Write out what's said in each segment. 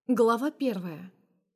Глава 1.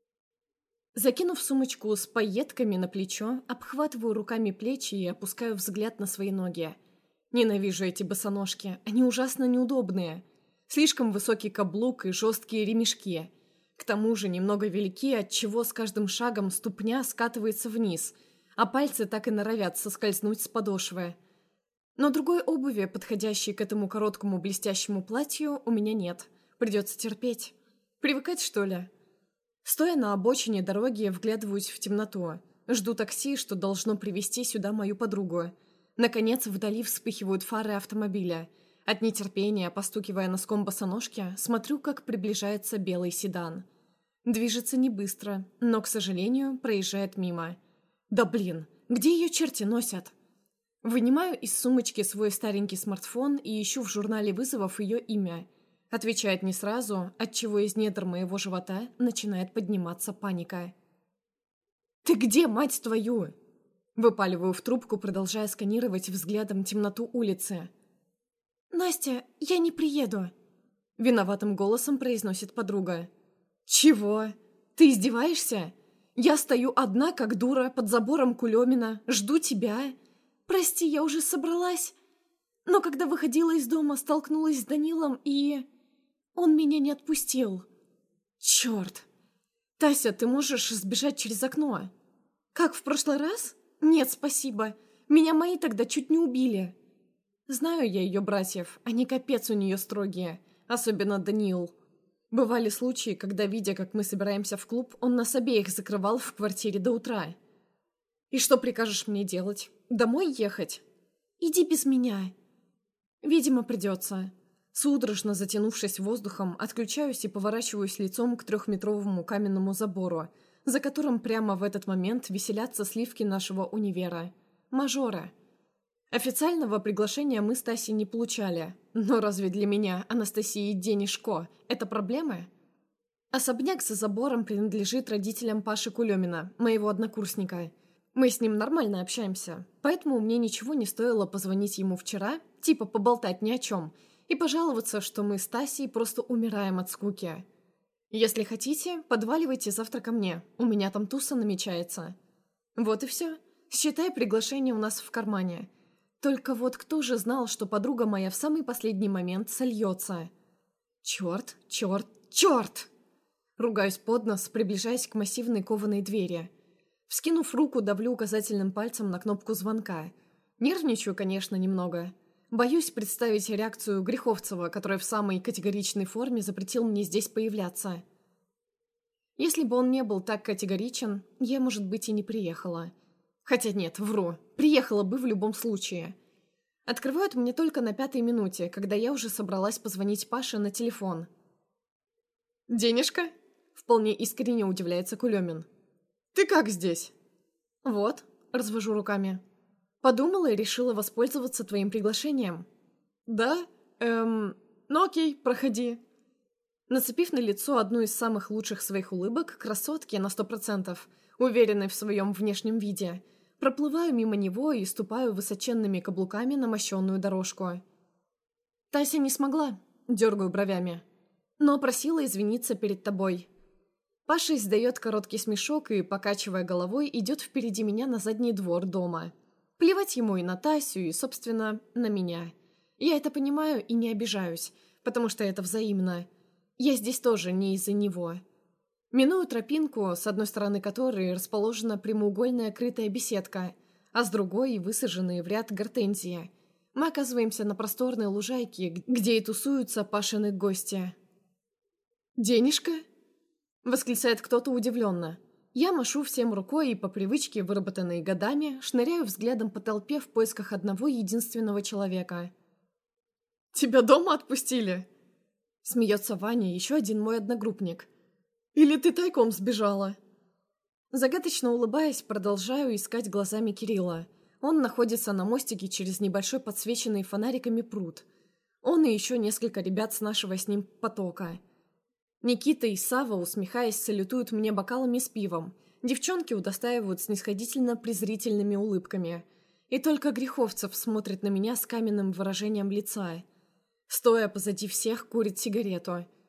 Закинув сумочку с пайетками на плечо, обхватываю руками плечи и опускаю взгляд на свои ноги. Ненавижу эти босоножки, они ужасно неудобные. Слишком высокий каблук и жесткие ремешки. К тому же немного велики, отчего с каждым шагом ступня скатывается вниз, а пальцы так и норовят соскользнуть с подошвы. Но другой обуви, подходящей к этому короткому блестящему платью, у меня нет. Придется терпеть. Привыкать, что ли? Стоя на обочине дороги, вглядываюсь в темноту. Жду такси, что должно привезти сюда мою подругу. Наконец, вдали вспыхивают фары автомобиля. От нетерпения, постукивая носком босоножки, смотрю, как приближается белый седан. Движется не быстро, но, к сожалению, проезжает мимо. Да блин, где ее черти носят? Вынимаю из сумочки свой старенький смартфон и ищу в журнале вызовов ее имя. Отвечает не сразу, отчего из недр моего живота начинает подниматься паника. «Ты где, мать твою?» Выпаливаю в трубку, продолжая сканировать взглядом темноту улицы. «Настя, я не приеду», — виноватым голосом произносит подруга. «Чего? Ты издеваешься? Я стою одна, как дура, под забором Кулемина, жду тебя. Прости, я уже собралась. Но когда выходила из дома, столкнулась с Данилом и... он меня не отпустил. Черт! Тася, ты можешь сбежать через окно? Как в прошлый раз? Нет, спасибо. Меня мои тогда чуть не убили. Знаю я ее братьев, они капец у нее строгие, особенно Даниил. Бывали случаи, когда, видя, как мы собираемся в клуб, он нас обеих закрывал в квартире до утра. И что прикажешь мне делать? Домой ехать? Иди без меня. Видимо, придется. Судорожно затянувшись воздухом, отключаюсь и поворачиваюсь лицом к 3-метровому каменному забору, за которым прямо в этот момент веселятся сливки нашего универа. Мажоры. Официального приглашения мы с Тасей не получали. Но разве для меня, Анастасии Денежко, это проблемы? Особняк за забором принадлежит родителям Паши Кулемина, моего однокурсника. Мы с ним нормально общаемся, поэтому мне ничего не стоило позвонить ему вчера, типа поболтать ни о чем, и пожаловаться, что мы с Тасей просто умираем от скуки. Если хотите, подваливайте завтра ко мне, у меня там туса намечается. Вот и все. Считай, приглашение у нас в кармане. Только вот кто же знал, что подруга моя в самый последний момент сольется? Черт, черт, черт! Ругаюсь под нос, приближаясь к массивной кованой двери. Вскинув руку, давлю указательным пальцем на кнопку звонка. Нервничаю, конечно, немного. Боюсь представить реакцию Греховцева, который в самой категоричной форме запретил мне здесь появляться. Если бы он не был так категоричен, я, может быть, и не приехала. Хотя нет, вру. Приехала бы в любом случае. Открывают мне только на 5-й минуте, когда я уже собралась позвонить Паше на телефон. «Денежка?» – вполне искренне удивляется Кулемин. «Ты как здесь?» «Вот», – развожу руками. «Подумала и решила воспользоваться твоим приглашением». «Да? Ну окей, проходи». Нацепив на лицо одну из самых лучших своих улыбок, красотки на 100%, уверенной в своем внешнем виде, проплываю мимо него и ступаю высоченными каблуками на мощенную дорожку. «Тася не смогла», – дергаю бровями, – «но просила извиниться перед тобой». Паша издает короткий смешок и, покачивая головой, идет впереди меня на задний двор дома. Плевать ему и на Тасю, и, собственно, на меня. Я это понимаю и не обижаюсь, потому что это взаимно. Я здесь тоже не из-за него. Миную тропинку, с одной стороны которой расположена прямоугольная крытая беседка, а с другой – высаженные в ряд гортензии. Мы оказываемся на просторной лужайке, где и тусуются Пашины гости. «Денежка?» – восклицает кто-то удивленно. Я машу всем рукой и, по привычке, выработанной годами, шныряю взглядом по толпе в поисках одного единственного человека. «Тебя дома отпустили?» – смеется Ваня, еще один мой одногруппник. «Или ты тайком сбежала?» Загадочно улыбаясь, продолжаю искать глазами Кирилла. Он находится на мостике через небольшой подсвеченный фонариками пруд. Он и еще несколько ребят с нашего с ним потока. Никита и Сава, усмехаясь, салютуют мне бокалами с пивом. Девчонки удостаивают снисходительно-презрительными улыбками. И только Греховцев смотрит на меня с каменным выражением лица. Стоя позади всех, курит сигарету.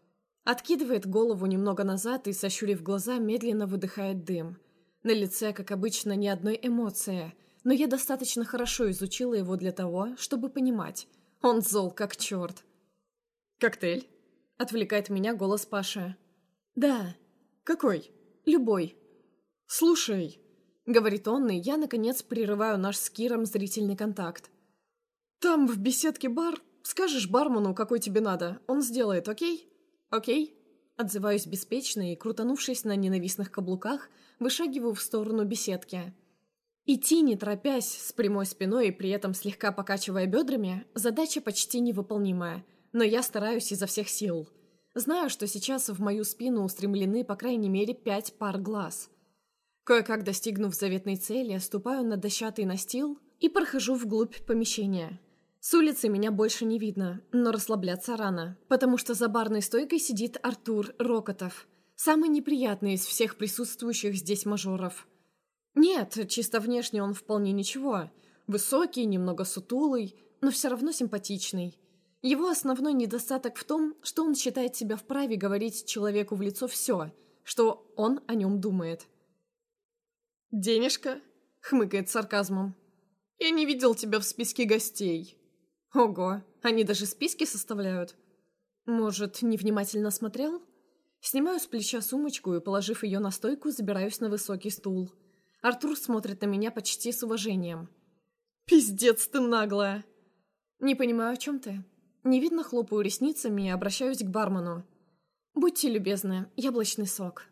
Откидывает голову немного назад и, сощурив глаза, медленно выдыхает дым. На лице, как обычно, ни одной эмоции, но я достаточно хорошо изучила его для того, чтобы понимать. Он зол как черт. «Коктейль?» — отвлекает меня голос Паши. «Да». «Какой?» «Любой». «Слушай», — говорит он, и я, наконец, прерываю наш с Киром зрительный контакт. «Там в беседке бар. Скажешь бармену, какой тебе надо. Он сделает, окей?» «Окей». Отзываюсь беспечно и, крутанувшись на ненавистных каблуках, вышагиваю в сторону беседки. Идти, не торопясь, с прямой спиной и при этом слегка покачивая бедрами, задача почти невыполнимая, но я стараюсь изо всех сил. Знаю, что сейчас в мою спину устремлены по крайней мере 5 пар глаз. Кое-как достигнув заветной цели, ступаю на дощатый настил и прохожу вглубь помещения. С улицы меня больше не видно, но расслабляться рано, потому что за барной стойкой сидит Артур Рокотов, самый неприятный из всех присутствующих здесь мажоров. Нет, чисто внешне он вполне ничего. Высокий, немного сутулый, но все равно симпатичный. Его основной недостаток в том, что он считает себя вправе говорить человеку в лицо все, что он о нем думает. «Денежка?» — хмыкает с сарказмом. «Я не видел тебя в списке гостей». «Ого, они даже списки составляют?» «Может, невнимательно смотрел?» Снимаю с плеча сумочку и, положив ее на стойку, забираюсь на высокий стул. Артур смотрит на меня почти с уважением. «Пиздец ты наглая!» «Не понимаю, о чем ты?» Невидно хлопаю ресницами и обращаюсь к бармену. «Будьте любезны, яблочный сок».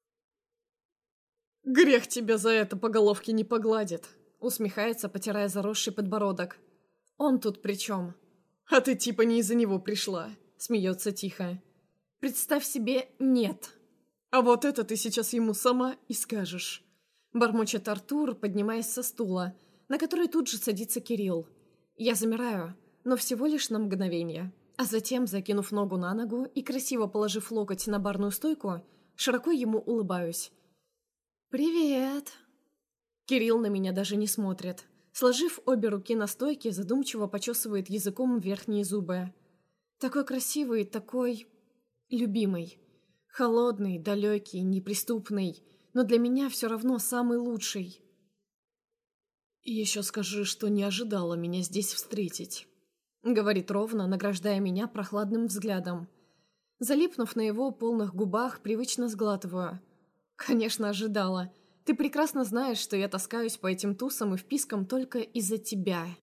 «Грех тебя за это по головке не погладит», — усмехается, потирая заросший подбородок. «Он тут при чем?» «А ты типа не из-за него пришла», — смеется тихо. «Представь себе, нет». «А вот это ты сейчас ему сама и скажешь». Бормочет Артур, поднимаясь со стула, на который тут же садится Кирилл. Я замираю, но всего лишь на мгновение. А затем, закинув ногу на ногу и красиво положив локоть на барную стойку, широко ему улыбаюсь. «Привет!» Кирилл на меня даже не смотрит. Сложив обе руки на стойке, задумчиво почесывает языком верхние зубы. Такой красивый, такой... любимый. Холодный, далекий, неприступный, но для меня все равно самый лучший. «Еще скажи, что не ожидала меня здесь встретить», — говорит ровно, награждая меня прохладным взглядом. Залипнув на его полных губах, привычно сглатываю. «Конечно, ожидала. Ты прекрасно знаешь, что я таскаюсь по этим тусам и впискам только из-за тебя».